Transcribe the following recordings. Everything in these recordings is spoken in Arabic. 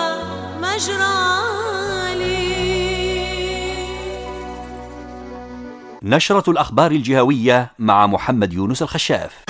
نشرة الأخبار الجهوية مع محمد يونس الخشاف.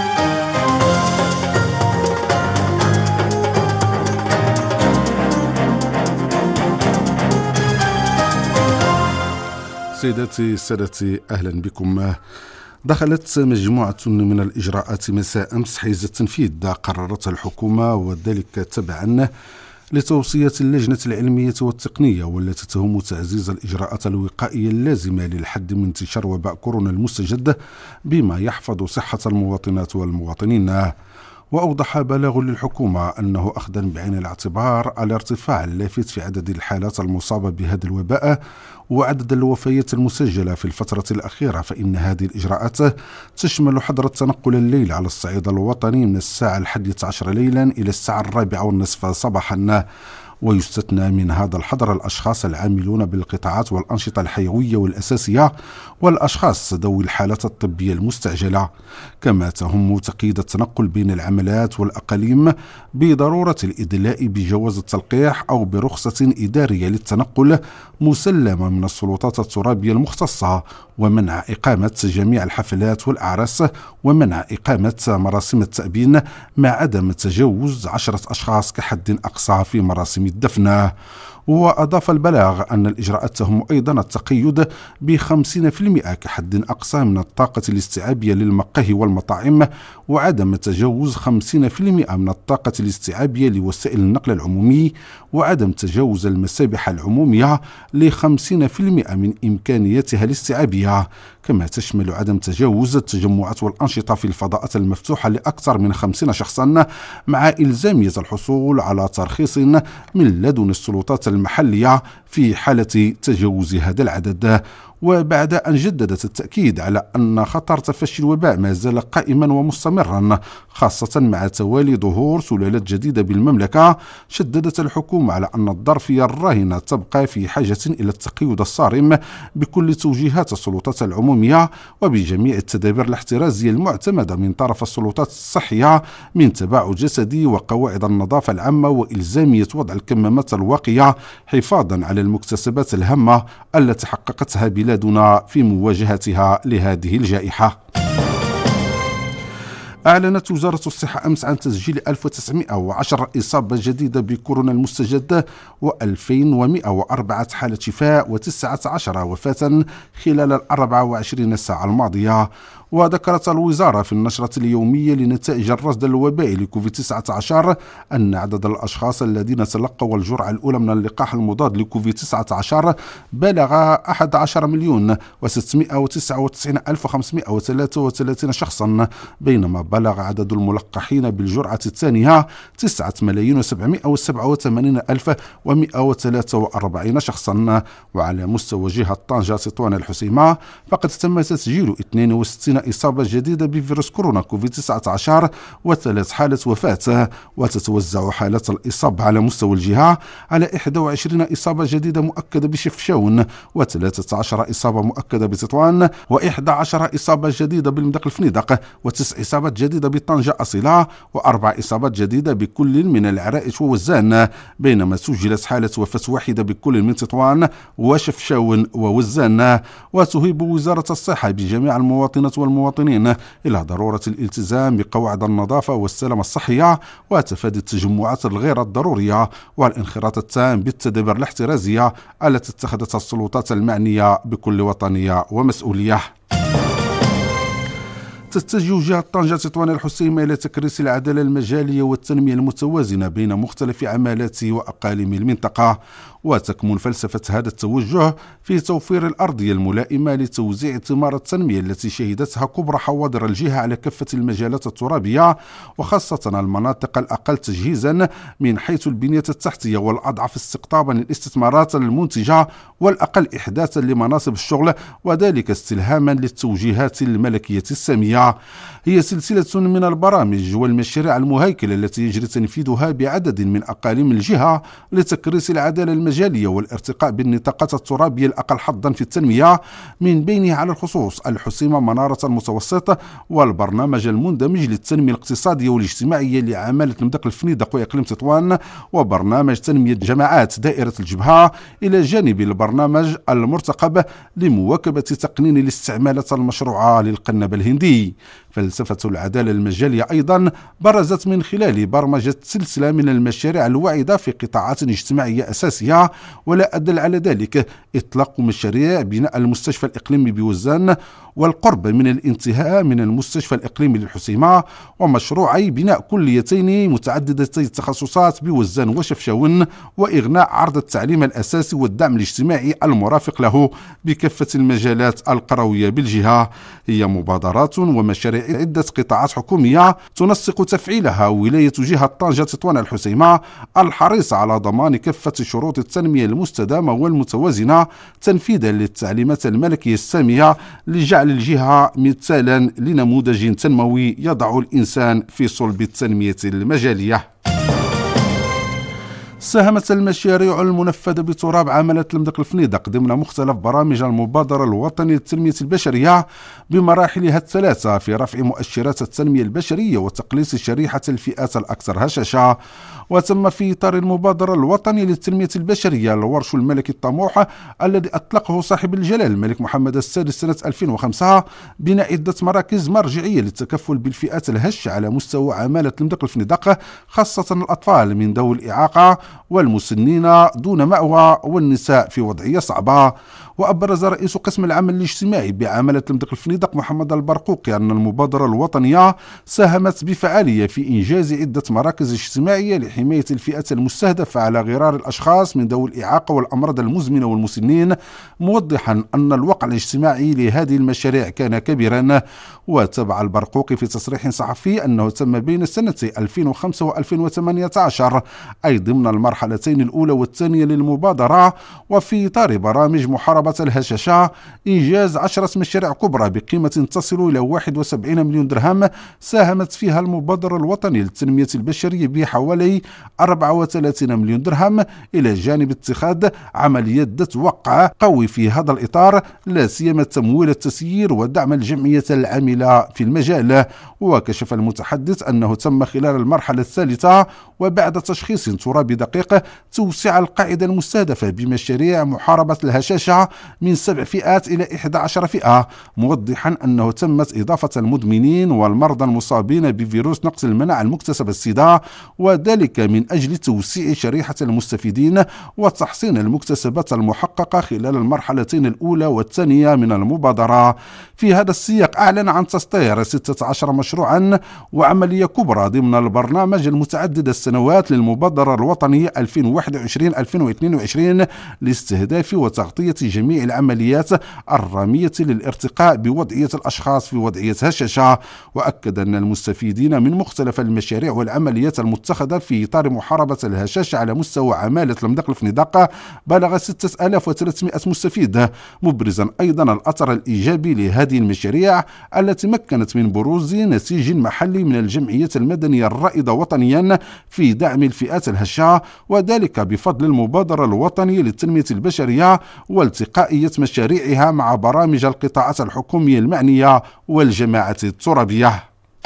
سيداتي سادتي، أهلا بكم. دخلت مجموعة من الإجراءات مساء أمس حيز التنفيذ قررتها الحكومة، وذلك تبعا لتوصية اللجنة العلمية والتقنية والتي تهم تعزيز الإجراءات الوقائية اللازمة للحد من انتشار وباء كورونا المستجد بما يحفظ صحة المواطنات والمواطنين. وأوضح بلاغ للحكومة أنه أخذا بعين الاعتبار على ارتفاع اللافت في عدد الحالات المصابة بهذا الوباء وعدد الوفيات المسجلة في الفترة الأخيرة، فإن هذه الإجراءات تشمل حظر التنقل الليل على الصعيد الوطني من الساعة 11 ليلا إلى الساعة 4:30 صباحا. ويستثنى من هذا الحظر الأشخاص العاملون بالقطاعات والأنشطة الحيوية والأساسية والأشخاص ذوي الحالات الطبية المستعجلة. كما تهم تقييد التنقل بين العملات والأقاليم بضرورة الإدلاء بجواز التلقيح أو برخصة إدارية للتنقل مسلمة من السلطات الترابية المختصة، ومنع إقامة جميع الحفلات والأعراس، ومنع إقامة مراسم التأبين مع عدم تجاوز 10 أشخاص كحد أقصى في مراسم الدفن. وأضاف البلاغ أن الإجراءات تهم أيضا التقيد ب50% كحد أقصى من الطاقة الاستيعابية للمقاهي والمطاعم، وعدم تجاوز 50% من الطاقة الاستيعابية لوسائل النقل العمومي، وعدم تجاوز المسابح العمومية ل50% من إمكانياتها الاستيعابية. كما تشمل عدم تجاوز التجمعات والأنشطة في الفضاءات المفتوحة لأكثر من 50 شخصا، مع إلزامية الحصول على ترخيص من لدن السلطات المحلية في حالة تجاوز هذا العدد. وبعد أن جددت التأكيد على أن خطر تفشي الوباء ما زال قائما ومستمرا، خاصة مع توالي ظهور سلالات جديدة بالمملكة، شددت الحكومة على أن الظرفية الراهنة تبقى في حاجة إلى التقيد الصارم بكل توجيهات السلطات العمومية وبجميع التدابير الاحترازية المعتمدة من طرف السلطات الصحية من تباعد جسدي وقواعد النظافة العامة، وإلزامية وضع الكمامات الواقية حفاظا على المكتسبات الهامة التي حققتها بلادنا في مواجهتها لهذه الجائحة. أعلنت وزارة الصحة أمس عن تسجيل 1910 إصابة جديدة بكورونا المستجد، و2104 حالة شفاء، و19 وفاة خلال 24 ساعة الماضية. وذكرت الوزارة في النشرة اليومية لنتائج الرصد الوبائي لكوفيد 19 أن عدد الأشخاص الذين تلقوا الجرعة الأولى من اللقاح المضاد لكوفيد 19 بلغ 11,699,533 شخصا، بينما بلغ عدد الملقحين بالجرعة الثانية 9,787,143 شخصا. وعلى مستوى جهة طنجة تطوان الحسيمة فقد تم تسجيل 62 إصابة جديدة بفيروس كورونا كوفيد 19 و3 حالات وفاة، وتتوزع حالات الإصابة على مستوى الجهة على 21 إصابة جديدة مؤكدة بشفشاون، و13 إصابة مؤكدة بتطوان، و11 إصابة جديدة بالمدق الفنيدق، و9 إصابات جديدة بطنجة أصيلة، و4 إصابات جديدة بكل من العرائش ووزان، بينما سجلت حالة وفاة واحدة بكل من تطوان وشفشاون ووزان. وتهيب وزارة الصحة بجميع المواطنات والمواطنين إلى ضرورة الالتزام بقواعد النظافة والسلامة الصحية وتفادي التجمعات الغير الضرورية والانخراط التام بالتدابير الاحترازية التي اتخذتها السلطات المعنية بكل وطنية ومسؤولية. تتجه جهة طنجة تطوان الحسيمة إلى تكريس العدالة المجالية والتنمية المتوازنة بين مختلف عمالات وأقاليم المنطقة، وتكمن فلسفة هذا التوجه في توفير الأرضية الملائمة لتوزيع ثمار التنمية التي شهدتها كبرى حواضر الجهة على كافة المجالات الترابية، وخاصة المناطق الأقل تجهيزا من حيث البنية التحتية والأضعف استقطابا للاستثمارات المنتجة والأقل إحداثا لمناصب الشغل، وذلك استلهاما للتوجيهات الملكية السامية. هي سلسلة من البرامج والمشاريع المهيكلة التي يجري تنفيذها بعدد من أقاليم الجهة لتكريس العدالة المجالية والارتقاء بالنطاقات الترابية الأقل حظا في التنمية، من بينها على الخصوص الحسيمة منارة المتوسط والبرنامج المندمج للتنمية الاقتصادية والاجتماعية لعمالة المدق الفنيدق وإقليم تطوان، وبرنامج تنمية جماعات دائرة الجبهة، إلى جانب البرنامج المرتقب لمواكبة تقنين الاستعمالات المشروعة للقنب الهندي. فلسفة العدالة المجالية أيضا برزت من خلال برمجة سلسلة من المشاريع الواعدة في قطاعات اجتماعية أساسية، ولا أدل على ذلك إطلاق مشاريع بناء المستشفى الإقليمي بوزان والقرب من الانتهاء من المستشفى الإقليمي للحسيمة، ومشروعي بناء كليتين متعددتي التخصصات بوزان وشفشاون، وإغناء عرض التعليم الأساسي والدعم الاجتماعي المرافق له بكافة المجالات القروية بالجهة. هي مبادرات ومشاريع عدة قطاعات حكومية تنسق تفعيلها ولاية جهة طنجة تطوان الحسيمة، الحريصة على ضمان كافة شروط التنمية المستدامة والمتوازنة تنفيذا للتعليمات الملكية السامية لجعل الجهة مثالا لنموذج تنموي يضع الإنسان في صلب التنمية المجالية. ساهمت المشاريع المنفذة بتراب عمالة المدق الفنيدق ضمن مختلف برامج المبادرة الوطنية للتنمية البشرية بمراحلها الثلاثة في رفع مؤشرات التنمية البشرية وتقليص شريحة الفئات الأكثر هشاشة. وتم في إطار المبادرة الوطنية للتنمية البشرية الورش الملكي الطموح الذي أطلقه صاحب الجلالة الملك محمد السادس سنة 2005 بناء عدة مراكز مرجعية للتكفل بالفئات الهشة على مستوى عمالة المدق الفنيدق، خاصة الأطفال من ذوي الإعاقة والمسنين دون مأوى والنساء في وضعية صعبة. وأبرز رئيس قسم العمل الاجتماعي بعمالة المدق الفنيدق محمد البرقوقي أن المبادرة الوطنية ساهمت بفعالية في إنجاز عدة مراكز اجتماعية لحماية الفئات المستهدفة على غرار الأشخاص من ذوي الإعاقة والأمراض المزمنة والمسنين، موضحا أن الوقع الاجتماعي لهذه المشاريع كان كبيرا. وتابع البرقوقي في تصريح صحفي أنه تم بين سنتي 2005 و2018 أي ضمن المرحلتين الأولى والثانية للمبادرة وفي إطار برامج محاربة الهشاشة إنجاز 10 مشاريع كبرى بقيمة تصل إلى 71 مليون درهم ساهمت فيها المبادرة الوطنية للتنمية البشرية بحوالي 34 مليون درهم، إلى جانب اتخاذ عمليات ذات وقع قوي في هذا الإطار، لا سيما تمويل التسيير ودعم الجمعية العاملة في المجال. وكشف المتحدث أنه تم خلال المرحلة الثالثة وبعد تشخيص ترابي دقيق توسيع القاعدة المستهدفة بمشاريع محاربة الهشاشة من 7 فئات إلى 11 فئة، موضحا أنه تمت إضافة المدمنين والمرضى المصابين بفيروس نقص المناعة المكتسبة السيدا، وذلك من أجل توسيع شريحة المستفيدين وتحسين المكتسبات المحققة خلال المرحلتين الأولى والثانية من المبادرة. في هذا السياق أعلن عن تسطير 16 مشروعا وعملية كبرى ضمن البرنامج المتعدد السنوات للمبادرة الوطنية 2021-2022 لاستهداف وتغطية جميع العمليات الرامية للارتقاء بوضعية الأشخاص في وضعية هشاشة. وأكد أن المستفيدين من مختلف المشاريع والعمليات المتخذة في إطار محاربة الهشاشة على مستوى عمالة المدق الفنيدق بلغ 6300 مستفيد، مبرزا أيضا الأثر الإيجابي لهذه المشاريع التي مكنت من بروز نسيج محلي من الجمعية المدنية الرائدة وطنيا في دعم الفئات الهشة، وذلك بفضل المبادرة الوطنية للتنمية البشرية والتقائية مشاريعها مع برامج القطاعات الحكومية المعنية والجماعات الترابية.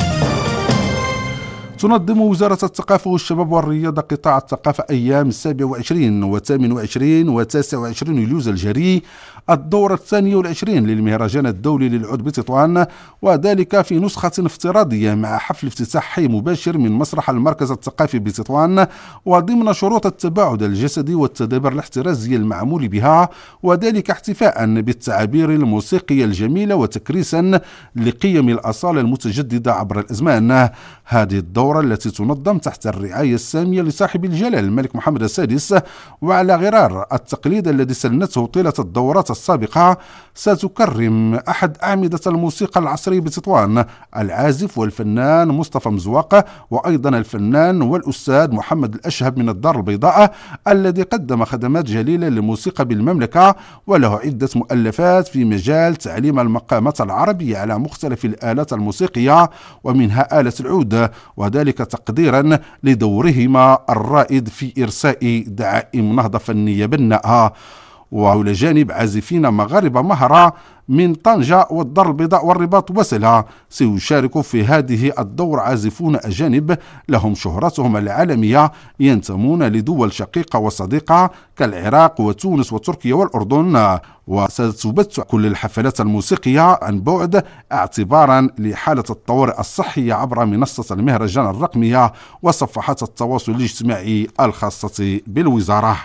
تنظم وزارة الثقافة والشباب والرياضة قطاع الثقافة أيام 27 و28 و29 يوليو الجاري الدورة 22 للمهرجان الدولي للعود بتطوان، وذلك في نسخة افتراضية مع حفل افتتاحي مباشر من مسرح المركز الثقافي بتطوان، وضمن شروط التباعد الجسدي والتدابير الاحترازية المعمول بها، وذلك احتفاء بالتعابير الموسيقية الجميلة وتكريسا لقيم الأصالة المتجددة عبر الأزمان. هذه الدورة التي تنظم تحت الرعاية السامية لصاحب الجلالة الملك محمد السادس، وعلى غرار التقليد الذي سنته طيلة الدورات السابقة ستكرم أحد أعمدة الموسيقى العصري بتطوان، العازف والفنان مصطفى مزواق، وأيضا الفنان والأستاذ محمد الأشهب من الدار البيضاء الذي قدم خدمات جليلة للموسيقى بالمملكة، وله عدة مؤلفات في مجال تعليم المقامات العربية على مختلف الآلات الموسيقية ومنها آلة العود، وذلك تقديرا لدورهما الرائد في إرساء دعائم نهضة فنية بناءة. وإلى جانب عازفين مغاربة مهرة من طنجة والدار البيضاء والرباط وسلها، سيشارك في هذه الدور عازفون أجانب لهم شهرتهم العالمية ينتمون لدول شقيقة وصديقة كالعراق وتونس وتركيا والأردن. وستبث كل الحفلات الموسيقية عن بعد اعتبارا لحالة الطوارئ الصحية عبر منصة المهرجان الرقمية وصفحات التواصل الاجتماعي الخاصة بالوزارة.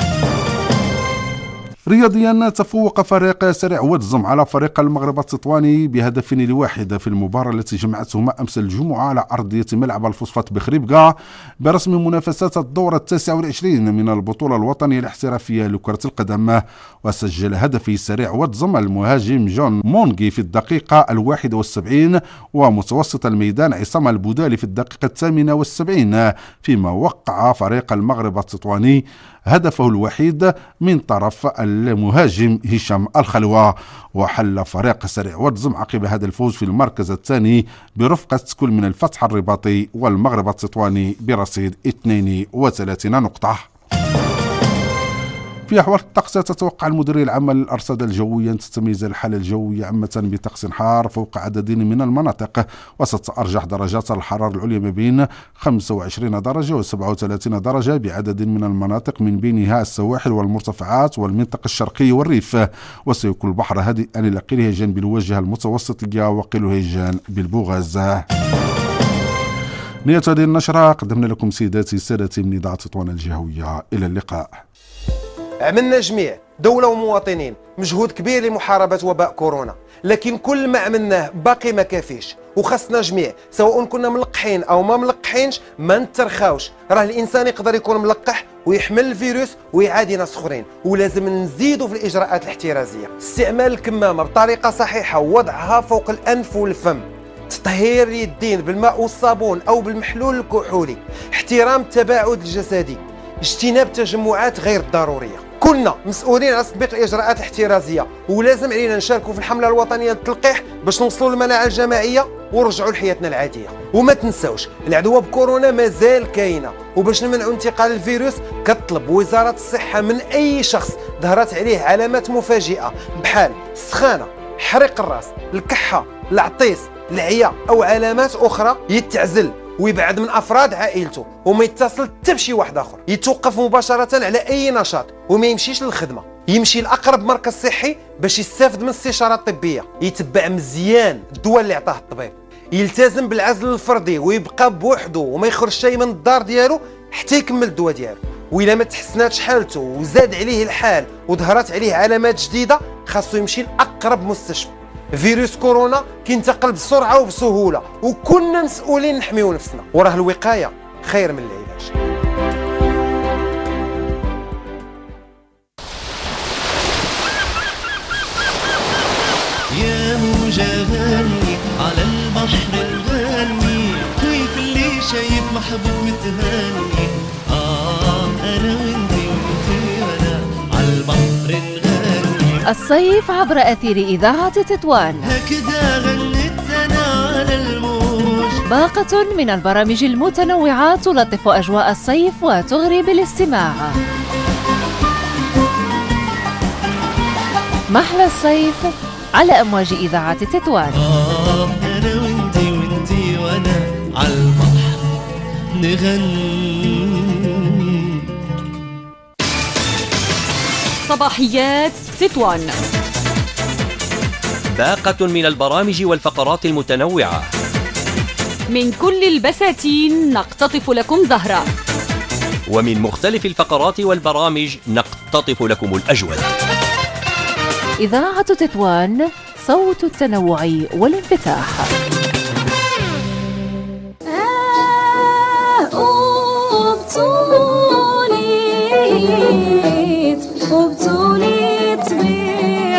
رياضيا، تفوق فريق سريع واتزم على فريق المغرب التطواني بهدف لواحد في المباراة التي جمعتهما أمس الجمعة على أرضية ملعب الفوسفات بخريبكا برسم منافسات الدورة 29 من البطولة الوطنية الاحترافية لكرة القدم. وسجل هدفي سريع واتزم المهاجم جون مونغي في الدقيقة 71 ومتوسط الميدان عصام البودالي في الدقيقة 78، فيما وقع فريق المغرب التطواني هدفه الوحيد من طرف المهاجم هشام الخلوة. وحل فريق سريع واتزم عقب هذا الفوز في المركز الثاني برفقة كل من الفتح الرباطي والمغرب التطواني برصيد 32 نقطة. في أحوال الطقس، تتوقع المديرية العامة للأرصاد الجوية أن تتميز الحالة الجوية عامة بطقس حار فوق عدد من المناطق، وستتأرجح درجات الحرارة العليا ما بين 25 درجة و 37 درجة بعدد من المناطق من بينها السواحل والمرتفعات والمنطقة الشرقية والريف، وسيكون البحر هادئا إلى قليل هيجان بالواجهة المتوسطية وقليل هيجان بالبوغاز. نهاية هذه النشرة قدمنا لكم سيداتي سادتي من إذاعة تطوان الجهوية. إلى اللقاء. عملنا جميع دولة ومواطنين مجهود كبير لمحاربة وباء كورونا، لكن كل ما عملناه باقي ما كافيش، وخاصنا جميع سواء كنا ملقحين او ما ملقحينش ما نترخاوش. راه الانسان يقدر يكون ملقح ويحمل الفيروس ويعادي ناس اخرين، ولازم نزيدوا في الاجراءات الاحترازيه، استعمال الكمامه بطريقه صحيحه ووضعها فوق الانف والفم، تطهير اليدين بالماء والصابون او بالمحلول الكحولي، احترام التباعد الجسدي، اجتناب التجمعات غير الضروريه. كلنا مسؤولين على تطبيق الاجراءات الاحترازيه، ولازم علينا نشاركوا في الحمله الوطنيه للتلقيح باش نوصلوا للمناعه الجماعيه ونرجعوا لحياتنا العاديه. وما تنساوش العدوى بكورونا مازال كاينه، وباش نمنعوا انتقال الفيروس كتطلب وزاره الصحه من اي شخص ظهرت عليه علامات مفاجئه بحال السخانه، حريق الراس، الكحه، العطيس، العيا او علامات اخرى يتعزل ويبعد من افراد عائلته وما يتصل حتى بشي واحد اخر، يتوقف مباشره على اي نشاط وما يمشيش للخدمه، يمشي لاقرب مركز صحي باش يستافد من الاستشاره الطبيه، يتبع مزيان الدواء اللي عطاه الطبيب، يلتزم بالعزل الفردي ويبقى بوحده وما يخرج شيء من الدار ديالو حتى يكمل الدواء ديالو. وإلا ما تحسناتش حالته وزاد عليه الحال وظهرت عليه علامات جديده خاصو يمشي لاقرب مستشفى. فيروس كورونا كينتقل بسرعه وبسهوله، وكلنا مسؤولين نحميو نفسنا، وراه الوقايه خير من العلاج. يا مجاهني على البحر الغني، كيف اللي شايف محبوب متهني، انا وانتي وانا على البحر الغني. الصيف عبر أثير إذاعة تطوان، هكذا غنيت أنا على الموج. باقة من البرامج المتنوعة تلطف أجواء الصيف وتغري بالاستماع. محلى الصيف على أمواج إذاعة تطوان. أنا وانتي وانا على البحر نغني. صباحيات تطوان، باقة من البرامج والفقرات المتنوعة، من كل البساتين نقتطف لكم زهرة، ومن مختلف الفقرات والبرامج نقتطف لكم الأجود. إذاعة تطوان، صوت التنوع والانفتاح. وبطولة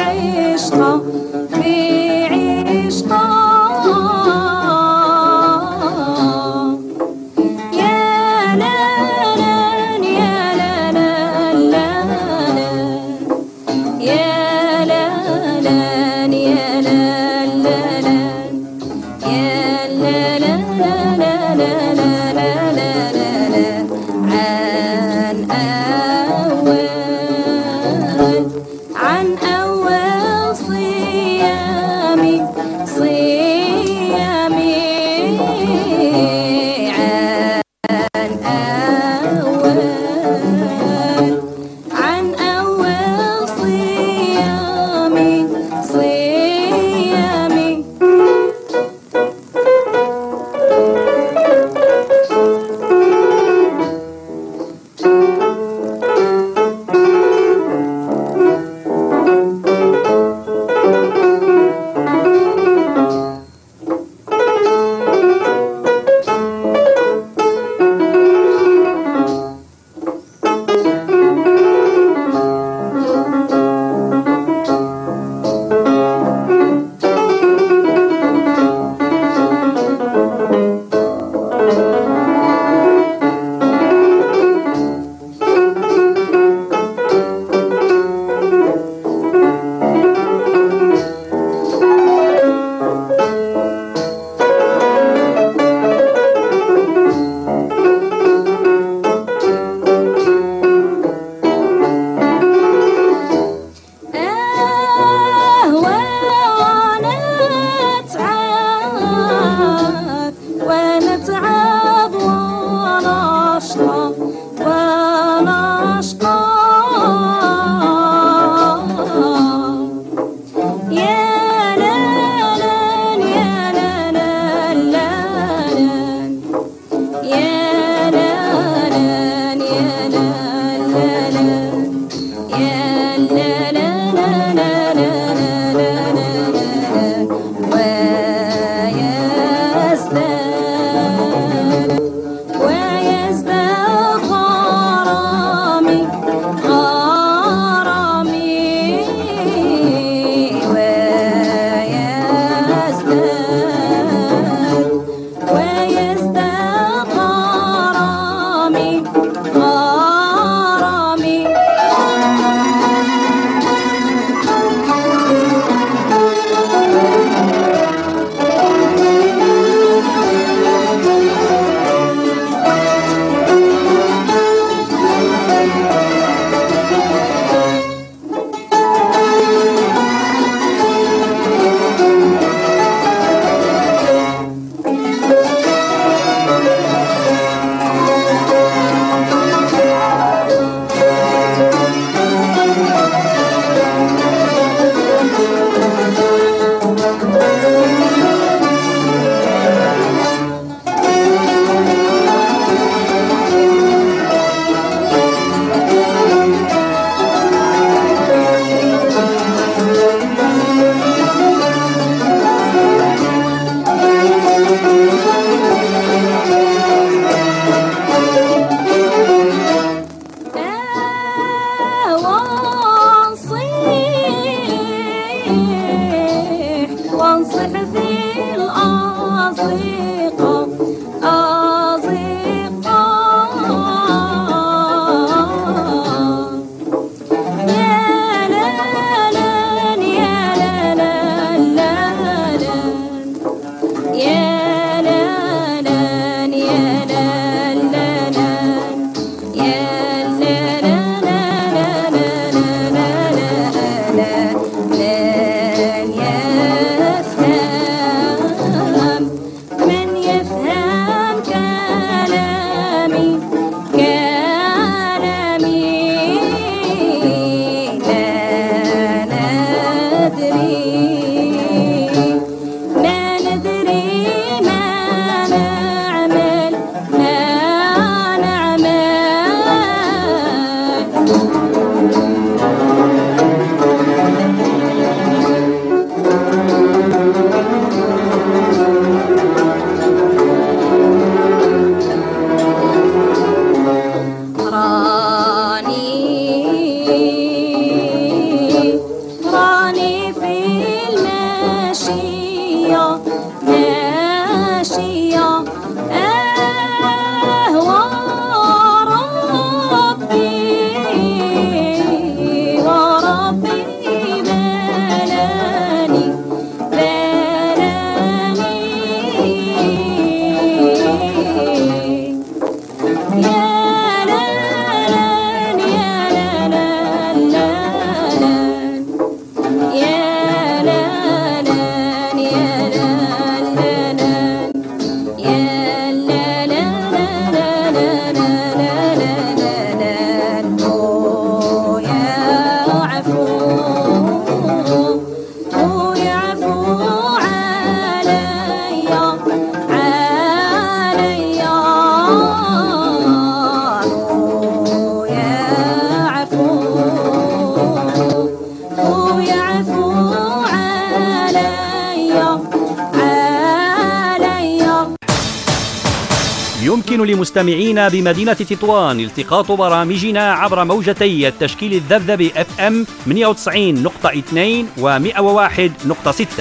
يمكن لمستمعينا بمدينة تطوان التقاط برامجنا عبر موجتي التشكيل الذبذب FM 98.2 و 101.6.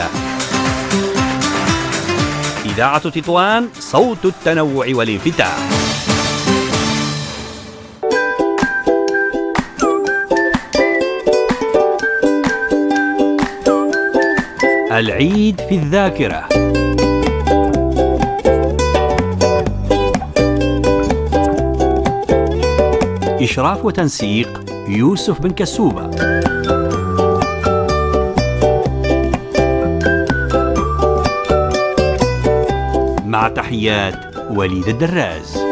إذاعة تطوان، صوت التنوع والانفتاح. العيد في الذاكرة. إشراف وتنسيق يوسف بن كسوبة. مع تحيات وليد الدراز.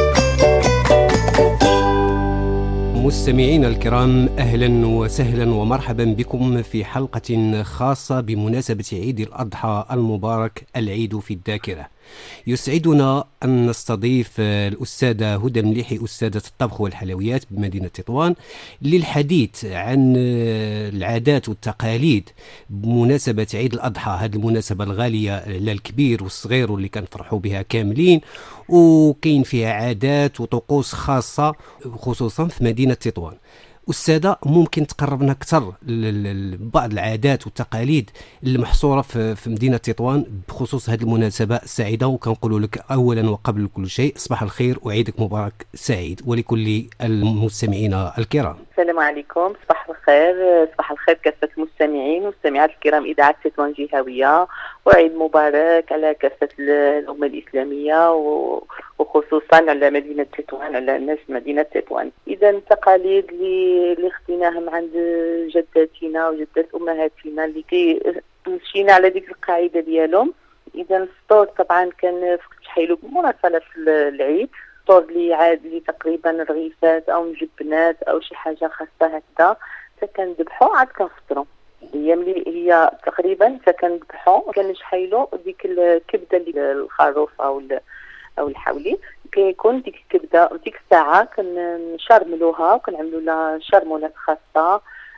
مستمعينا الكرام، أهلا وسهلا ومرحبا بكم في حلقة خاصة بمناسبة عيد الأضحى المبارك، العيد في الذاكرة. يسعدنا أن نستضيف الأستاذة هدى المليحي، أستاذة الطبخ والحلويات بمدينة تطوان، للحديث عن العادات والتقاليد بمناسبة عيد الأضحى، هذه المناسبة الغالية للكبير والصغير واللي كنفرحوا بها كاملين، وكاين فيها عادات وطقوس خاصة خصوصا في مدينة تطوان. أستاذة، ممكن تقربنا أكثر بعض العادات والتقاليد اللي محصورة في مدينة تطوان بخصوص هذه المناسبة السعيدة؟ وكنقول لك أولا وقبل كل شيء صباح الخير وعيدك مبارك سعيد، ولكل المستمعين الكرام. السلام عليكم، صباح الخير. صباح الخير كافة المستمعين والمستمعات الكرام إذاعة تطوان جهوية، وعيد مبارك على كافة الأمة الإسلامية وخصوصا على مدينة تطوان، على الناس مدينة تطوان. إذا التقاليد اللي خديناها من عند جداتنا وجدات أمهاتنا اللي مشينا على ديك القاعدة ديالهم. إذا الفطور طبعا كان تحيلو بمناسبة العيد، الفطور اللي تقريبا رغيفات أو مجبنات أو شي حاجة خاصة هكذا، كنذبحوا عاد كنفطروا. هي تقريبا كنذبحوا كنشحيلوا ديك الكبدة اللي الخروف أو الحولي، كيكون ديك الكبده ديك الساعه كنشرملوها وكنعملوا لها شرمولات خاصه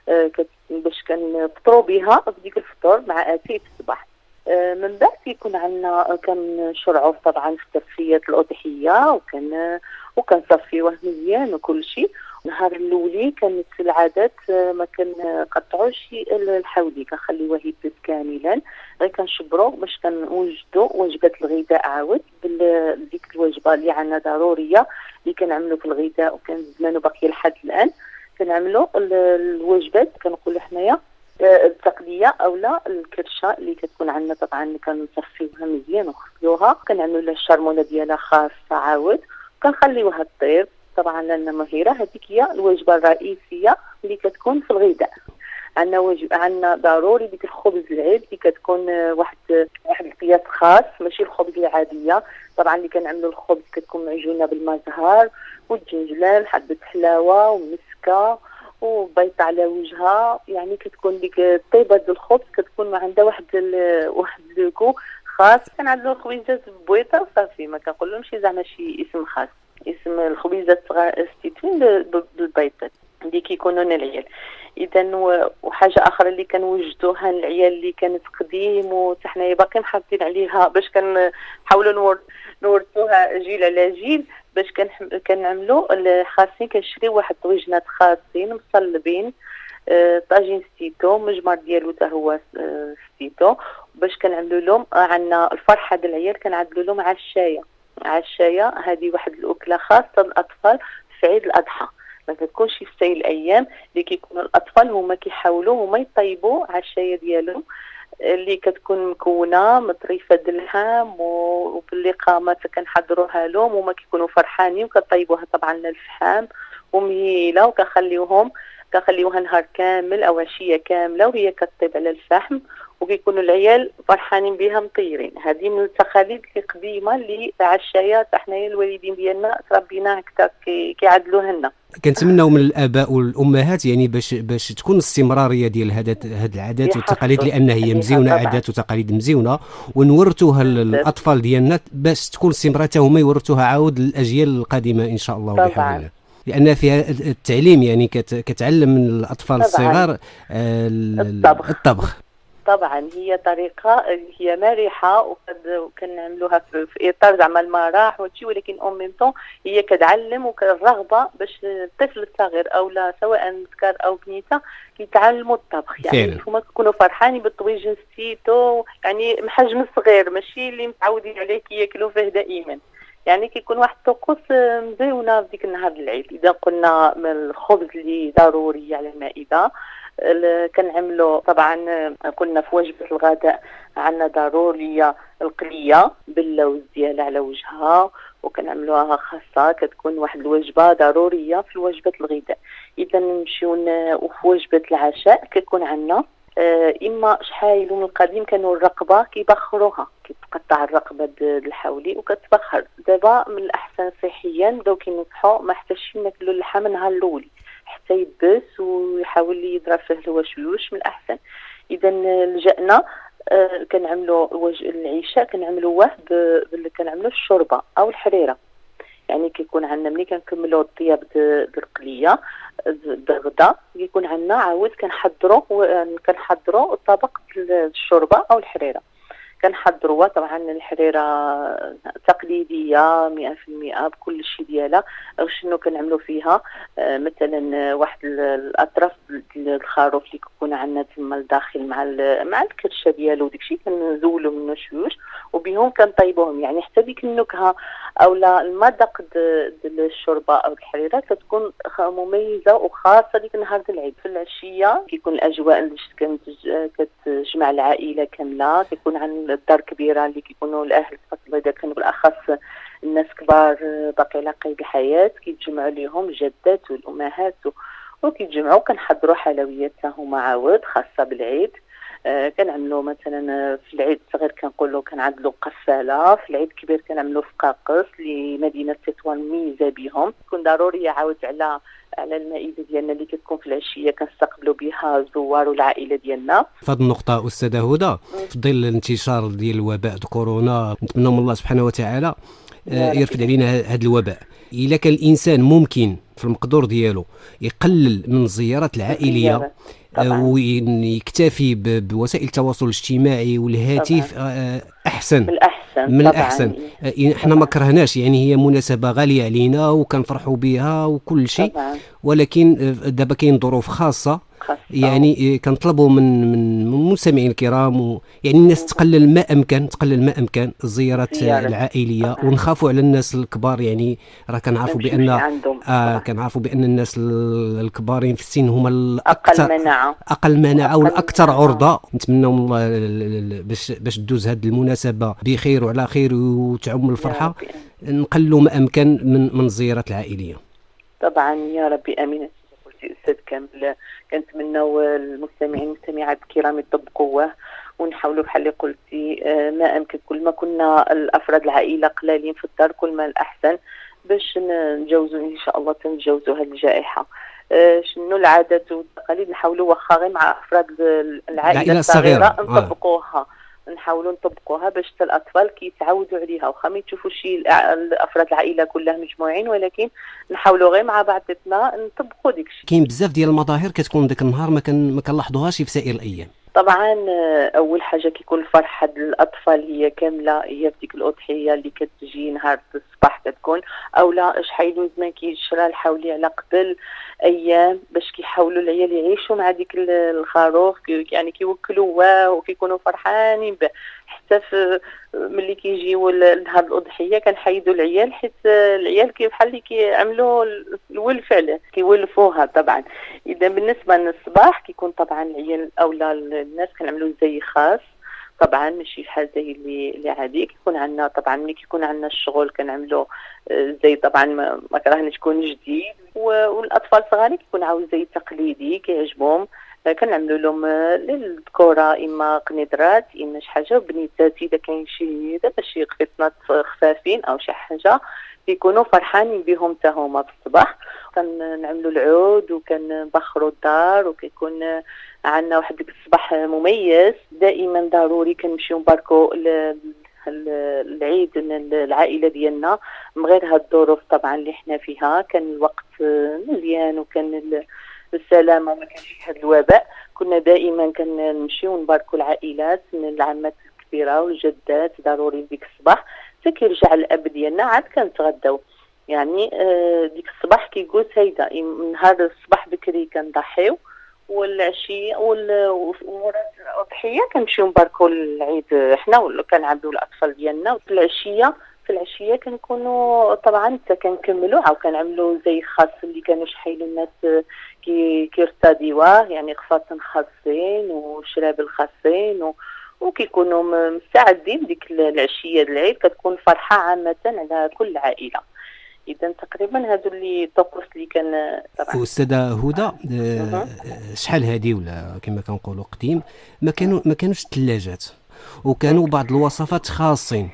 باش كنفطروا بها في ديك الفطور مع اتاي الصباح. من بعد كيكون عندنا كنشرعوا طبعا في تصفيه الاضحيه وكنصفيوه مزيان وكل شيء. نهار الاولي كانت العادات ما كنقطعوش الحولي، كنخليوه يبرد كاملا، غير كنشبروا باش كنوجدوا وجبه الغداء عاود بديك الوجبه اللي عندنا ضروريه اللي كنعملوا في الغداء وكنزمنوا باقي لحد الان. كنعملوا الوجبات كنقولوا حنايا التقليه او لا الكرشه اللي كتكون عندنا، طبعا كنصفيوها مزيان ونغسلوها، كنعملوا لها الشرمونه ديالها خاصه عاود، كنخليوها طيب. طبعا لنا مهيره هذيك هي الوجبه الرئيسيه اللي كتكون في الغداء. عندنا ضروري ديك الخبز العيد اللي كتكون واحد القياس خاص، ماشي الخبز العاديه. طبعا اللي كنعملوا الخبز كتكون معجونه بالمزهر والجنجلان، حبه حلاوه ومسكه وبيض على وجهها، يعني كتكون ديك الطيبه ديال الخبز كتكون عندها واحد لوكو خاص. كنعملوا الخبيزات ببويطه وصافي، ما كنقولهمش زعما شي اسم خاص، اسم الخبيزات صغار ستيتين بالبيض كيكونوا العيال. اذا وحاجه اخرى اللي كنوجدوها العيال اللي كانت قديم وحنايا باقي محافظين عليها باش كنحاولوا نورثوها جيل على جيل، باش كنعملوا خاصين كنشريو واحد طويجنات خاصين مصلبين، طاجين ستيتو مجمر ديالو حتى هو ستيتو، باش كنعملوا لهم عندنا الفرحه ديال العيال كنعدلوا لهم عشايه. هذه واحد الاكله خاصه للاطفال في عيد الاضحى، ما كتكونش في ساي الايام اللي كيكونوا الاطفال هما كيحاولوا هما يطيبوا عشايه ديالهم اللي كتكون مكونه مطريفه اللحم وباللي قامات كنحضروها لهم وما كيكونوا فرحانين، وكطيبوها طبعا للفحام ومهيله كنخليوها نهار كامل او عشيه كامله وهي كطيب على الفحم، وكيكونوا العيال فرحانين بها مطيرين. هذه من التقاليد القديمه اللي عشايات حنايا الوالدين ديالنا تربينا هكذا كيعدلوها لنا. كنتمناو من الاباء والامهات يعني باش تكون الاستمراريه ديال هاد العادات والتقاليد، لان هي مزيونه، عادات وتقاليد مزيونه، ونورثوها للاطفال ديالنا باش تكون استمراراتها هما يورثوها عاود للاجيال القادمه ان شاء الله بحول الله. لان فيها التعليم يعني كتعلم من الاطفال الصغار الطبخ. طبعا هي طريقه هي مرحه وكنعملوها في اطار زعما المراح وشي، ولكن اون ميم طون هي كتعلم وكالرغبه باش الطفل الصغير او لا سواء ذكر او بنيته يتعلموا الطبخ. يعني هما كيكونوا فرحانين بالطويجن ستيتو، يعني محجم صغير ماشي اللي متعودين عليه كياكلوا فيه دائما، يعني كيكون واحد الطقوس مزيونه في ديك النهار العيد. اذا قلنا من الخبز اللي ضروري على المائده كنعملوا طبعا قلنا في وجبه الغداء عندنا ضروريه القليه باللوز ديالها على وجهها، وكنعملوها خاصه كتكون واحد الوجبه ضروريه في وجبه الغداء. اذا نمشيو وفي وجبه العشاء كيكون عندنا اما شحال من القديم كانوا الرقبه كيبخروها، كتقطع الرقبه الحولي وكتبخر. دابا من الاحسن صحيا بداو كينصحوا ما حتاش ناكلوا اللحم نهار الاول حتى يبس ويحاول يضرب فيه الوشوش من الاحسن. اذا لجأنا كنعملوا العشاء كنعملوه كنعملوا الشوربه او الحريره. يعني كيكون عندنا ملي كنكملوا الطياب القليه الغدا كيكون عندنا عاود كنحضروا الطبق الشوربه او الحريره. كنحضروها طبعا الحريره تقليديه 100% بكل شيء ديالها. شنو كنعملوا فيها؟ مثلا واحد الاطراف الخروف اللي كيكون عندنا تما الداخل مع الكرشه ديالو داكشي كنزولوا منه شويش وبهم كنطيبوهم، يعني حتى ديك النكهه اولا المذاق ديال الشوربه او الحريره كتكون مميزه وخاصه ديك نهار العيد. في العشيه كيكون الاجواء اللي كتجمع العائله كامله، كيكون عن الدار كبيره اللي كيكونوا الاهل فقط اذا كانوا بالاخص الناس كبار باقي على قيد الحياه كيتجمعوا ليهم الجدات والامهات وكيتجمعوا كنحضروا حلويات هما عاود خاصه بالعيد. كنعملوا مثلا في العيد الصغير كنقولوا كنعدلوا قفاله، في العيد الكبير كنعملوا فقاقص لمدينه تطوان ميزه بهم. تكون ضروريه عاود على المائده ديالنا اللي كتكون في العشيه كنستقبلوا بها الزوار والعائله ديالنا. في هذه النقطه استاذه هدى، في ظل الانتشار ديال الوباء كورونا نتمنى من الله سبحانه وتعالى يرفد علينا هذا الوباء. الا كان الانسان ممكن في المقدور ديالو يقلل من الزيارات العائليه ويكتفي بوسائل التواصل الاجتماعي والهاتف احسن من الأحسن. احنا ما كرهناش، يعني هي مناسبة غالية علينا وكنفرحوا بها وكل شيء، ولكن دابا كاين ظروف خاصة يعني كنطلبوا من المستمعين الكرام يعني الناس تقلل ما امكن الزيارات العائليه، ونخافوا على الناس الكبار. يعني راه كنعرفوا بان الناس الكبارين في السن هما اقل مناعه والاكثر عرضه. نتمنوا من الله باش تدوز هذه المناسبه بخير وعلى خير وتعم الفرحه، نقلوا ما امكن من الزيارات العائليه. طبعا يا ربي امين. أستاذ كامل كنتمناو المستمعين والمستمعات الكرام يطبقوه ونحاولوا بحال اللي قلتي ما امكن. كل ما كنا الافراد العائله قلالين في الدار كل ما الاحسن باش نتجاوزوا ان شاء الله تنتجاوزوا هذه الجائحه. شنو العادات والتقاليد نحاولوا واخا غير مع افراد العائله الصغيره نطبقوها نحاولوا نطبقوها باش حتى الاطفال كيتعودوا عليها، واخا ما يشوفوا شي افراد العائله كلها مجموعين، ولكن نحاولوا غير مع بعضنا نطبقوا ديك الشيء. كاين بزاف ديال المظاهر كتكون داك النهار ما كنلاحظوهاش في سائر الايام. طبعا اول حاجه كيكون الفرحه الاطفال هي كامله، هي في ديك الاضحيه اللي كتجي نهار الصباح كتكون، اولا شحال من زمان كيشرى الحولي على قبل ايام باش كيحاولوا العيال يعيشوا مع ديك الخروف، يعني كيوكلوه وكيكونوا فرحانين به. حتى في ملي كيجيو نهار الاضحيه كنحيدوا العيال، حيت العيال بحال اللي كيعملوا الولف عليه كيولفوها. طبعا اذا بالنسبه للصباح كيكون طبعا العيال اولا الناس كنعملوا زي خاص، طبعا ماشي بحال زي اللي عادي. كيكون عندنا طبعا ملي كيكون عندنا الشغل كنعملوا زي طبعا ما كرهناش تكون جديد، والاطفال الصغار كيكون عاوز زي تقليدي كيعجبهم، كنعملوا لهم للذكوره اما قنيدرات اما شي حاجه، وبنيتات اذا كاين شي دابا شي قطنات خفافين او شي حاجه كيكونوا فرحانين بهم حتى هما في الصباح. كنعملوا العود وكنبخروا الدار، وكيكون عندنا واحد الصباح مميز دائما ضروري كنمشيو نباركوا العيد العائله ديالنا. من غير هاد الظروف طبعا اللي حنا فيها كان الوقت مزيان وكان السلامه وما كانش هذا الوباء، كنا دائما كنمشيو نباركوا العائلات من العمات الكبيره والجدات ضروري ديك الصباح. حتى كيرجع الاب ديالنا عاد كنتغداو، يعني ديك الصباح كيقول هيدا نهار الصباح بكري كنضحيو، والعشيه ورا الاضحيه كنمشيو نباركوا العيد حنا ولا كنعبدوا الاطفال ديالنا. في العشيه كنكونوا طبعا حتى كنكملوا عاو كنعملوا زي خاص اللي كانوا شحال الناس كيرتديوه، يعني خفاطن خاصين وشراب الخاصين وكيكونوا مستعدين ديك العشيه العيد. كتكون فرحه عامه على كل عائله. اذا تقريبا هادو اللي الطقوس اللي كان طبعا. استاذه هدى، شحال هادي ولا كما كنقولوا قديم ما كانوش الثلاجات، وكانوا بعض الوصفات خاصين.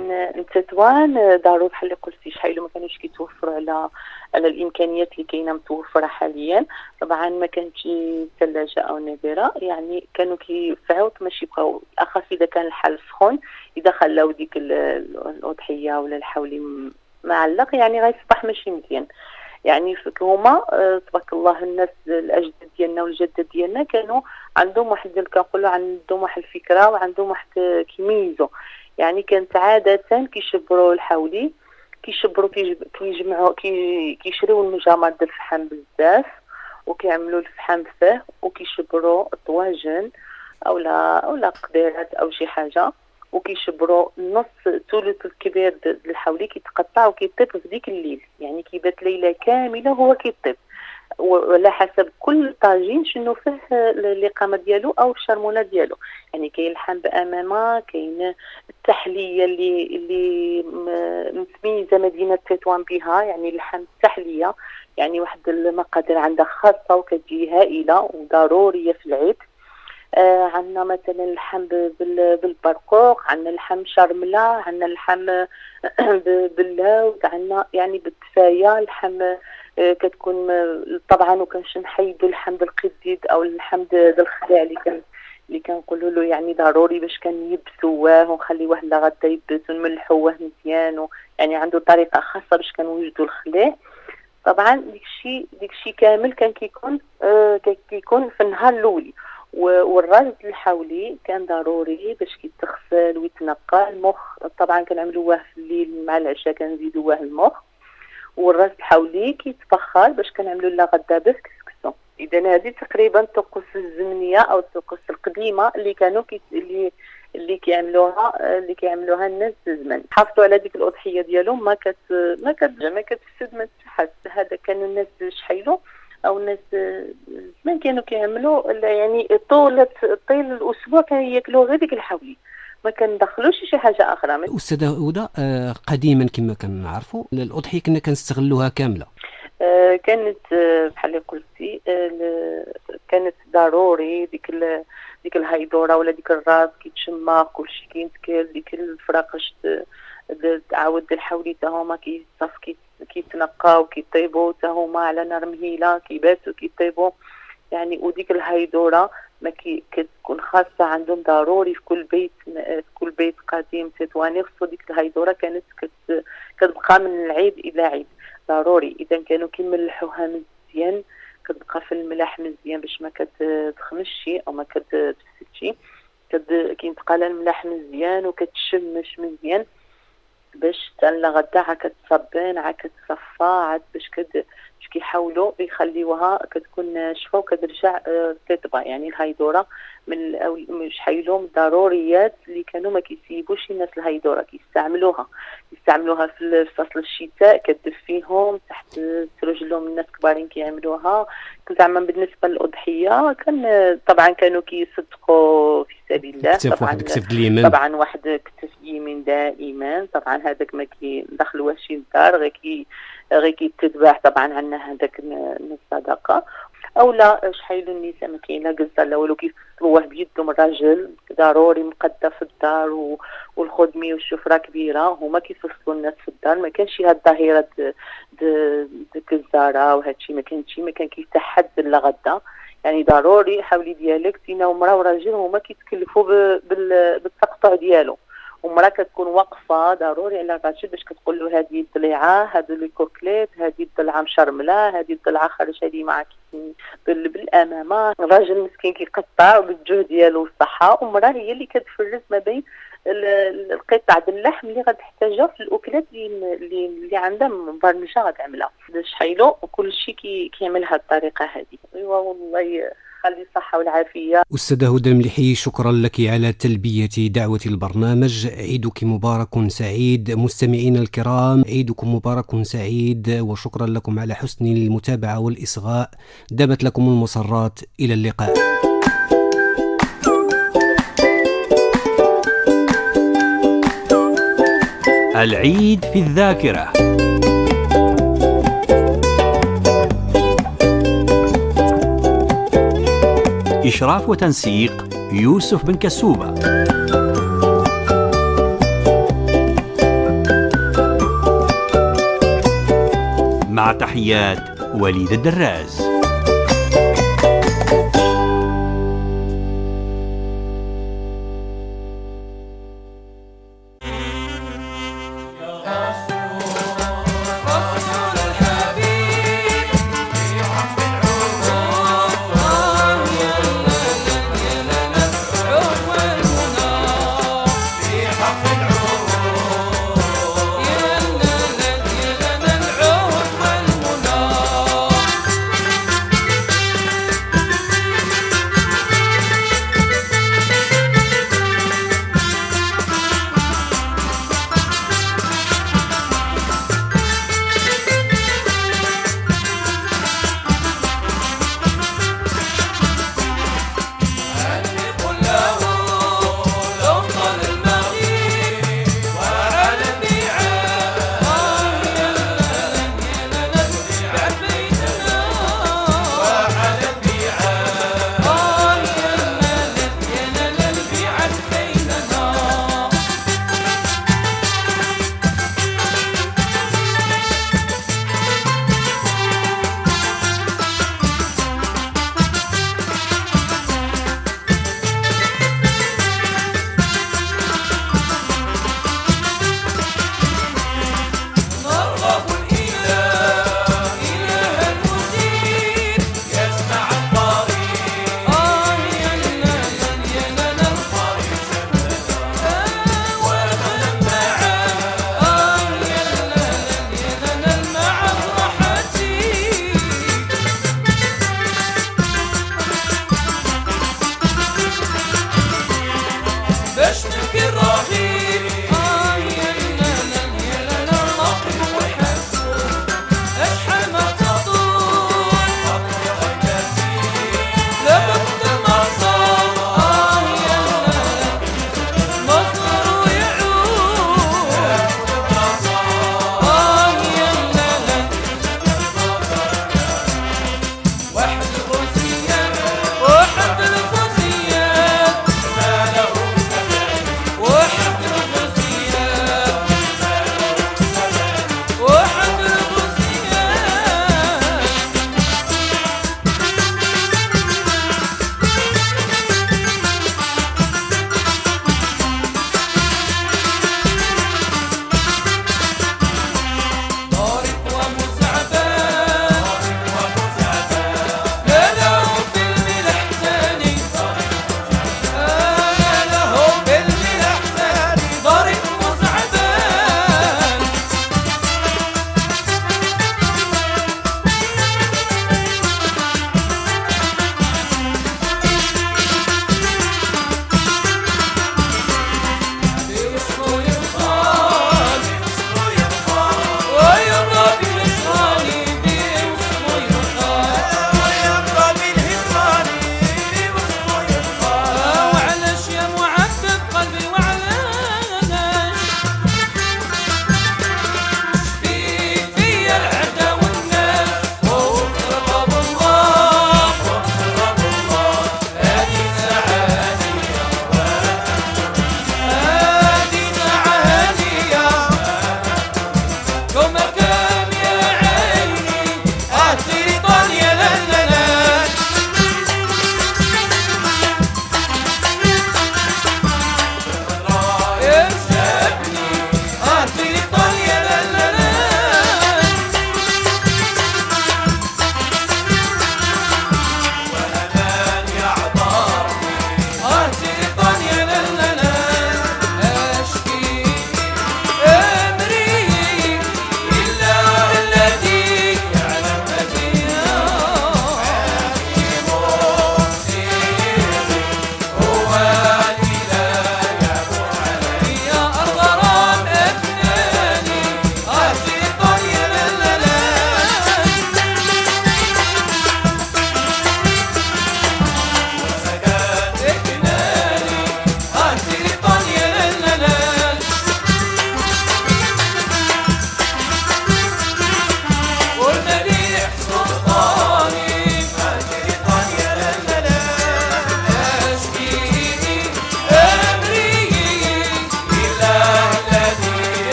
تطوان ضروري بحال اللي قلتي شحال ما كانوش كيتوفروا على الامكانيات اللي كاينه متوفره حاليا. طبعا ما كانتش ثلاجه او نبيره، يعني كانوا كيفعوا ماشي يبقاو اخاص اذا كان الحال سخون، اذا خلاو ديك الاضحيه ولا الحولي معلق يعني غيصبح ماشي مزيان. يعني هما تبارك الله الناس الاجداد ديالنا والجدات ديالنا كانوا عندهم واحد كنقولوا عندهم واحد الفكره وعندهم واحد كيميزوا، يعني كانت عاده كيشبروا الحولي، كيشبروا كيجمعوا كيشريوا المجامر ديال الفحم بزاف وكيعملوا الفحم فيه وكيشبروا الطواجن اولا قديرات او شي حاجه، وكيشبروا نص ثلث الكبير ديال الحولي كيتقطع وكيطيب في ديك الليل، يعني كيبات ليله كامله هو كيطيب، وعلى حسب كل طاجين شنو فيه الاقامه ديالو او الشرمونه ديالو. يعني كاين اللحم بامامه، كاين التحليه اللي متميزه مدينه تطوان بها، يعني اللحم التحليه يعني واحد المقادير عندها خاصه وكتجي هائله وضروريه في العيد. عندنا مثلا اللحم بالبرقوق، عندنا اللحم شرمله، عندنا اللحم باللاوز، عندنا يعني بالتفايه اللحم كتكون طبعا. وكنش نحيدوا اللحم بالقديد او اللحم الخلاع اللي كنقولوا له يعني ضروري باش كنيبسوه ونخليوه لغدا يبس ونملحوه مزيان، يعني عنده طريقه خاصه باش كنوجدوا الخلاع. طبعا ديكشي كامل كان كيكون في النهار الاولي. والرز الحولي كان ضروري باش كيتغسل ويتنقى. المخ طبعا كنعملوه في الليل مع العشاء كنزيدوه المخ، والرز الحولي كيتبخر باش كنعملو لا غدا به كسكسو. اذا هذه تقريبا الطقوس الزمنيه او الطقوس القديمه اللي كانوا اللي كيعملوها الناس زمان. حافظوا على ديك الاضحيه ديالهم ما كتفسد ما تحس. هذا كانوا الناس شحيلو او الناس زمان كانوا كيعملوا يعني طيل الاسبوع كانوا ياكلوا غير ديك الحولي، ما كندخلوش شي حاجه اخرى. استاذه هدى، قديما كما كنعرفوا الاضحيه كنا كنستغلوها كامله. كانت بحال اللي قلتي كانت ضروري ديك الهيدوره ولا ديك الراس كيتشمى كلشي كينتكل، ديك الفراقش تعاود الحولي حتى هما كيصف كيتنقاو كيطيبوا حتى هما على نار مهيله كيباتوا كيطيبوا يعني. وديك الهيدوره ما كتكون خاصة عندهم ضروري في كل بيت قديم تطواني، خصو ديك الهيدورة كانت كتبقى من العيد إلى عيد ضروري. إذا كانوا كيملحوها مزيان كتبقى في الملاح مزيان باش ما كتخمش او ما كتفسدش، كينتقى لها الملاح مزيان وكتشمش مزيان باش حتى غدا عا كتصبن عا كتصفى عاد باش كيحاولوا يخليوها كتكون ناشفه وكترجع تطبع. يعني الهيدوره من شحال من الضروريات اللي كانوا ما كيسيبوش الناس الهيدوره كيستعملوها في فصل الشتاء، كتدفيهم تحت رجلهم الناس كبارين كيعملوها. زعما بالنسبه للاضحيه طبعا كانوا كيصدقوا في سبيل الله، طبعا واحد كتف اليمين دائما، طبعا هذاك ما كيدخلوهاش للدار غير كيتذبح طبعا عندنا هذاك الصدقه. او لا شحال النساء ما كاين لا قصه لا والو كيفصلوه بيدهم، الراجل ضروري مقدة في الدار والخدمي والشفره كبيره هما كيفصلوا الناس في الدار. ما كانش هاد الظاهره الكزاره وهادشي ما كان كيفتح حد الا غدا. يعني ضروري حاولي ديالك تينا ومراه وراجل هما كيتكلفوا بالتقطع ديالو، ومراه كتكون واقفه ضروري على الراجل باش كتقول له هذه الضليعه، هذو لي كوكليت، هذه الضلعه مشرمله، هذه الضلعه خارج هذه معك بالامامه. الراجل مسكين كيقطع بالجهد ديالو والصحه، ومراه هي اللي كتفرز ما بين القطع د اللحم اللي غتحتاجها في الاكلات اللي عندها مبرمجه غتعملها شحالو، وكل شيء كيعملها الطريقه هذه. ايوا والله خلي الصحة والعافية. أستاذة هدى المليحي، شكرا لك على تلبية دعوة البرنامج. عيدك مبارك سعيد. مستمعينا الكرام، عيدكم مبارك سعيد، وشكرا لكم على حسن المتابعة والإصغاء. دامت لكم المسرات، إلى اللقاء. العيد في الذاكرة. إشراف وتنسيق يوسف بن كسوبة. مع تحيات وليد الدراز.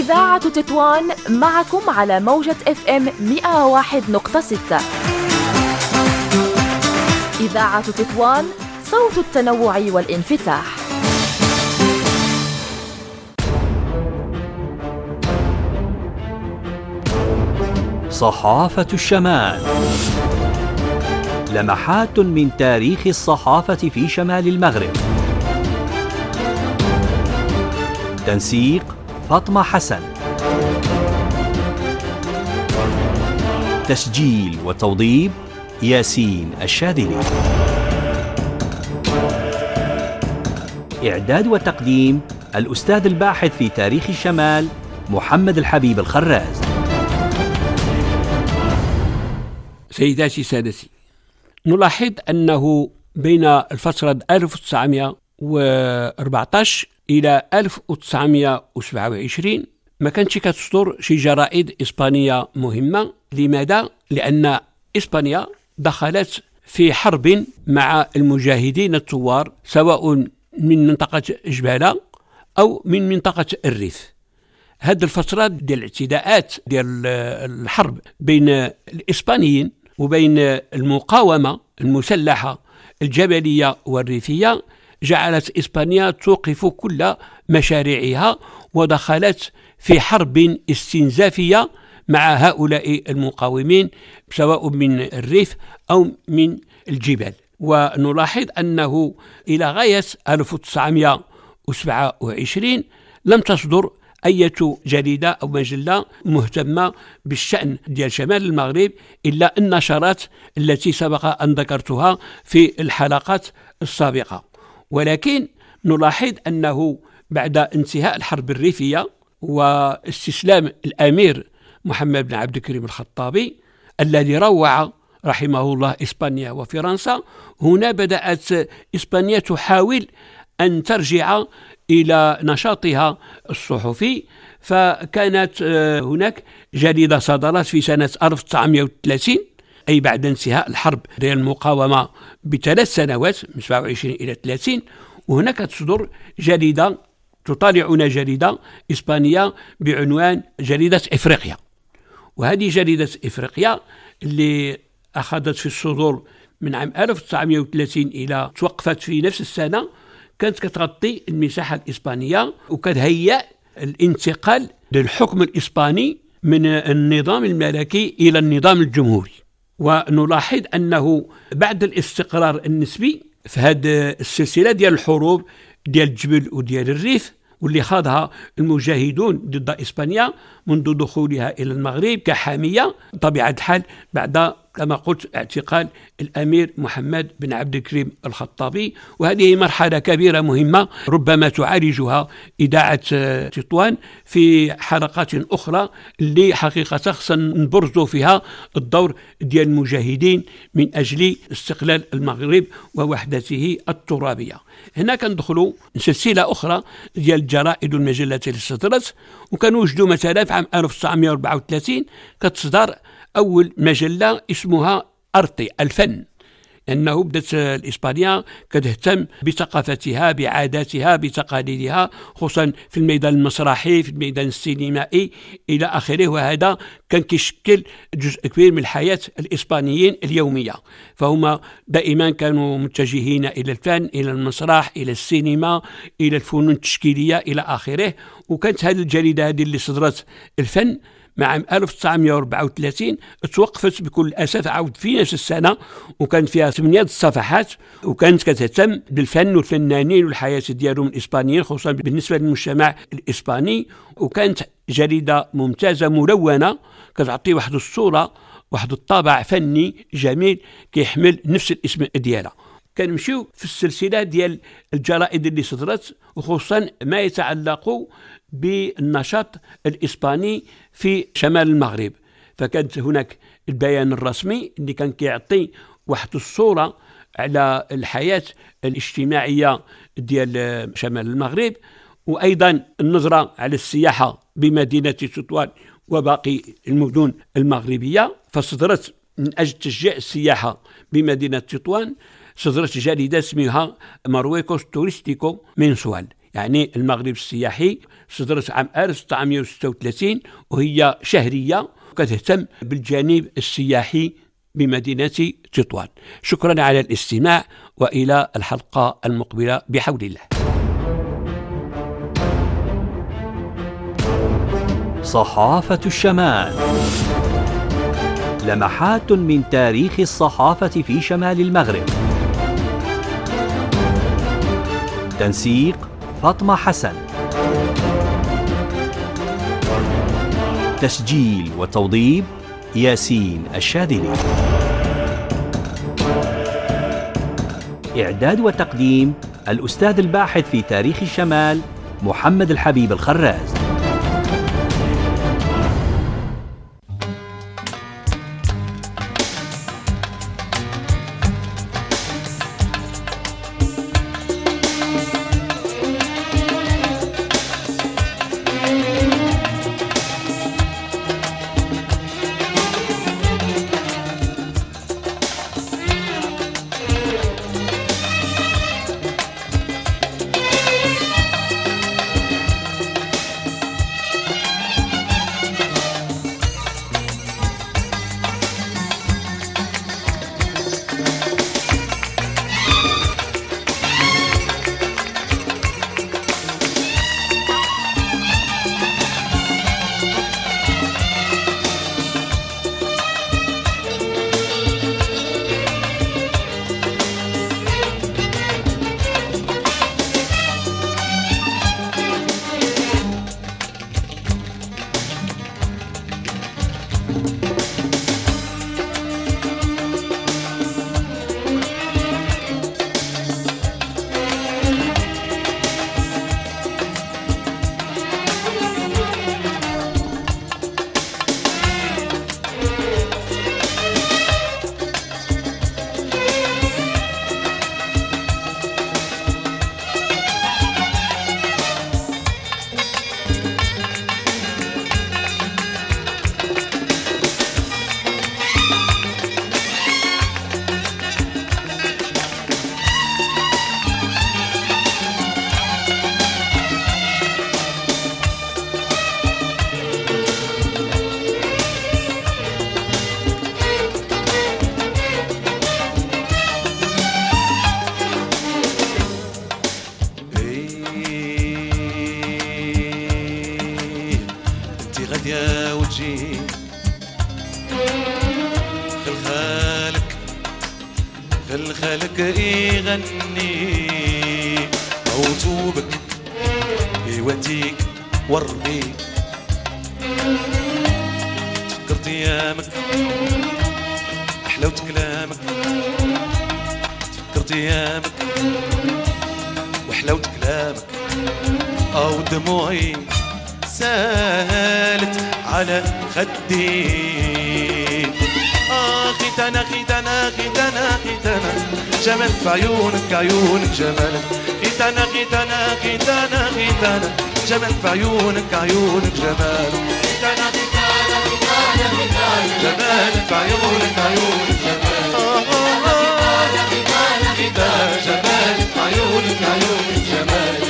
إذاعة تطوان معكم على موجة FM 101.6. إذاعة تطوان، صوت التنوع والانفتاح. صحافة الشمال، لمحات من تاريخ الصحافة في شمال المغرب. تنسيق فاطمة حسن، تسجيل وتوضيب ياسين الشاذلي، إعداد وتقديم الأستاذ الباحث في تاريخ الشمال محمد الحبيب الخراز. سيداتي سادتي، نلاحظ أنه بين الفترة 1914 إلى 1927 ما كانتش كتصدر شي جرائد إسبانية مهمة. لماذا؟ لأن إسبانيا دخلت في حرب مع المجاهدين الثوار، سواء من منطقة جبالة أو من منطقة الريف. هذه الفترة ديال الاعتداءات ديال الحرب بين الإسبانيين وبين المقاومة المسلحة الجبلية والريفية جعلت إسبانيا توقف كل مشاريعها، ودخلت في حرب استنزافية مع هؤلاء المقاومين سواء من الريف أو من الجبال. ونلاحظ أنه إلى غاية 1927 لم تصدر أي جريدة أو مجلة مهتمة بالشأن ديال شمال المغرب إلا النشرات التي سبق أن ذكرتها في الحلقات السابقة. ولكن نلاحظ أنه بعد انتهاء الحرب الريفية واستسلام الأمير محمد بن عبد الكريم الخطابي الذي روع رحمه الله إسبانيا وفرنسا، هنا بدأت إسبانيا تحاول أن ترجع إلى نشاطها الصحفي. فكانت هناك جريدة صدرت في سنة 1930، أي بعد انتهاء الحرب ديال المقاومة ب3 سنوات من 27 إلى 30، وهناك تصدر جريدة تطالعنا جريدة إسبانية بعنوان جريدة إفريقيا. وهذه جريدة إفريقيا اللي أخذت في الصدور من عام 1930 إلى توقفت في نفس السنة، كانت كتغطي المساحة الإسبانية وكتهيأ الانتقال للحكم الإسباني من النظام الملكي إلى النظام الجمهوري. ونلاحظ أنه بعد الاستقرار النسبي في هذه السلسلة ديال الحروب ديال الجبل وديال الريف واللي خاضها المجاهدون ضد إسبانيا منذ دخولها إلى المغرب كحامية، طبيعة الحال بعد كما قلت اعتقال الأمير محمد بن عبد الكريم الخطابي. وهذه مرحلة كبيرة مهمة ربما تعالجها إذاعة تطوان في حلقات أخرى، اللي حقيقة خصنا نبرزوا فيها الدور ديال المجاهدين من أجل استقلال المغرب ووحدته الترابية. هنا كندخلوا سلسلة أخرى ديال الجرائد والمجلات اللي صدرت، وكنوجدوا مثلا في عام 1934 كتصدر أول مجلة اسمها أرتي الفن، لأنه بدأت الإسبانيا كتهتم بثقافتها بعاداتها بتقاليدها، خصوصا في الميدان المسرحي في الميدان السينمائي إلى آخره. وهذا كان كيشكل جزء كبير من الحياة الإسبانيين اليومية، فهم دائما كانوا متجهين إلى الفن، إلى المسرح، إلى السينما، إلى الفنون التشكيلية إلى آخره. وكانت هذه الجريدة هذه اللي صدرت الفن مع عام 1934 توقفت بكل أسف عود في نفس السنة، وكان فيها 8 صفحات، وكانت كتهتم بالفن والفنانين والحياة ديالهم الإسبانيين خصوصا بالنسبة للمجتمع الإسباني. وكانت جريدة ممتازة ملونة كتعطي واحد الصورة واحد الطابع فني جميل كيحمل نفس الاسم ديالها. كنمشيو في السلسلة ديال الجرائد اللي صدرت، وخصوصا ما يتعلق بالنشاط الإسباني في شمال المغرب. فكانت هناك البيان الرسمي اللي كان كيعطي واحد الصورة على الحياة الاجتماعية ديال شمال المغرب، وأيضا النظرة على السياحة بمدينة تطوان وباقي المدن المغربية. فصدرت من أجل تشجيع السياحة بمدينة تطوان صدرت جريدة اسمها مارويكوس توريستيكو منسوال، يعني المغرب السياحي صدرت عام 1936 وهي شهرية وكتهتم بالجانب السياحي بمدينة تطوان. شكرا على الاستماع وإلى الحلقة المقبلة بحول الله. صحافة الشمال، لمحات من تاريخ الصحافة في شمال المغرب. تنسيق فاطمة حسن، تسجيل وتوضيب ياسين الشاذلي، إعداد وتقديم الأستاذ الباحث في تاريخ الشمال محمد الحبيب الخراز. خلك يغني موتوبك يوديك وربيك تفكرت ايامك حلاوة كلامك تفكرت ايامك وحلاوة كلامك او دموعي سالت على خدي ختانا ختانا ختانا ختانا جمال في عيونك عيونك جمالك ختانا ختانا ختانا ختانا جمال في عيونك عيونك جمالك ختانا ختانا ختانا ختانا جمالك في عيونك عيونك جمالك ختانا ختانا جمالك في عيونك عيونك جمالك.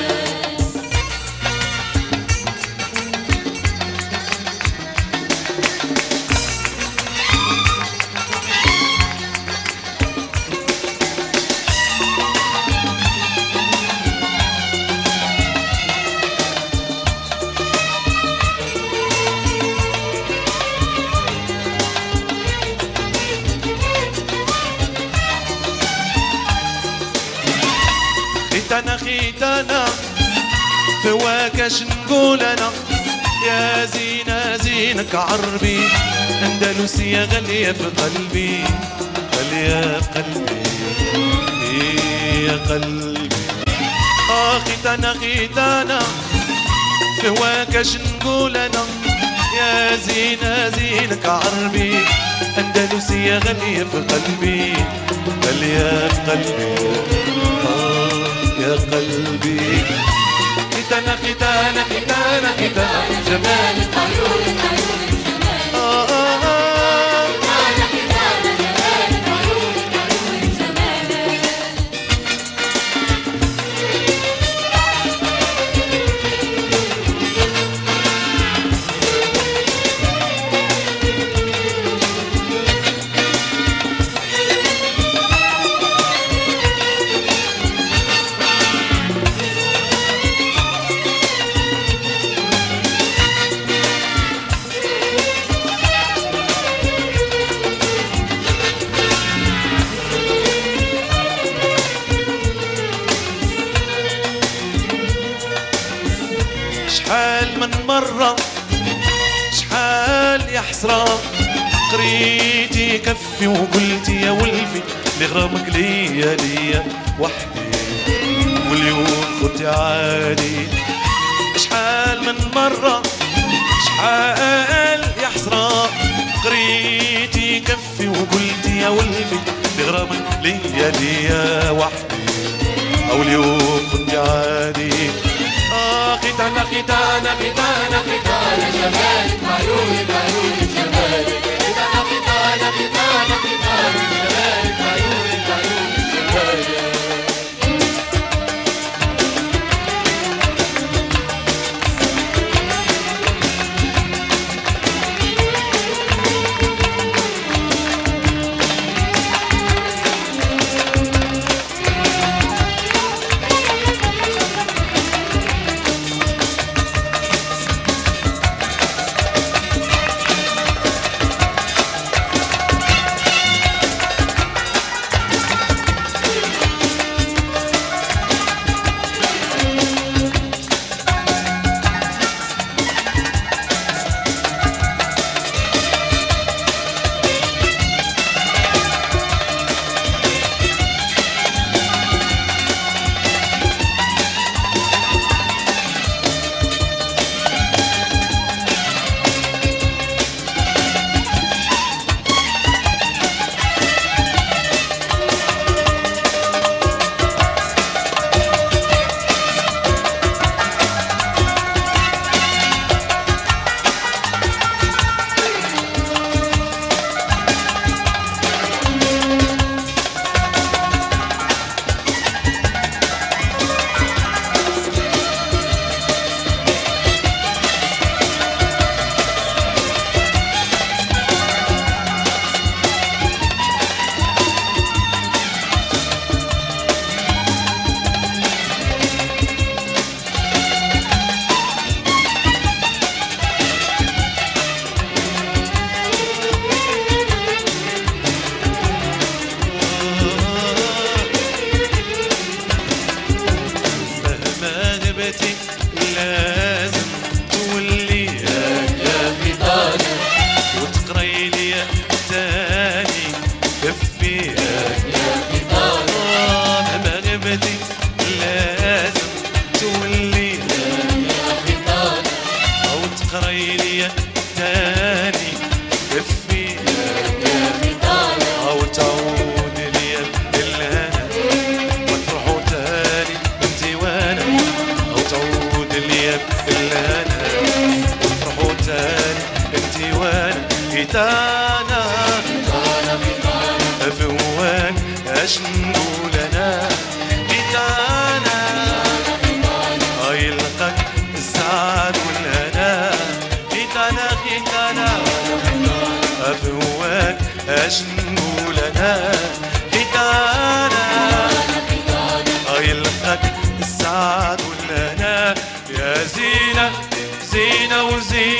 ختانا ختانا فواكش نقول انا يا زينة زينك عربي اندلسية غالية في قلبي غالية في قلبي يا قلبي ختانا ختانا فواكش نقول انا يا زينة زينك عربي اندلسية غالية في قلبي غالية في قلبي يا قلبي ختانا ختانا ختانا ختانا جمالك عيونك عيونك جمالك ختانا ختانا جمالك عيونك عيونك جمالك شحال من مرة شحال يا حسرة قريتي كفي وقلتي يا ولفي لغرامك ليا وحدي واليوم كنت عادي. شحال من مرة شحال يا حسرة قريتي كفي وقلتي يا ولفي لغرامك ليا وحدي أو اليوم كنت عادي. ختانة ختانة ختانة ختانة جمالك عيونك عيونك جمالك ختانة ختانة ختانة ختانة جمالك عيونك عيونك جمالك. لازم تولي يا خطانة وتقري لي تاني كفيك يا خطانة. مغبتي لازم تولي يا خطانة وتقري لي تاني كفيك يا خطانة وتعود لي بالهنا وتروحوا تاني انتي وانا وتعود لي بالهنا وتروحوا تاني انتي وانا. ختانة فوان اشنو لنا ختانة يلقاك السعد والهنا. ختانة ختانة فوان اشنو لنا ختانة يلقاك السعد والهنا. يا زينة زينة وزينة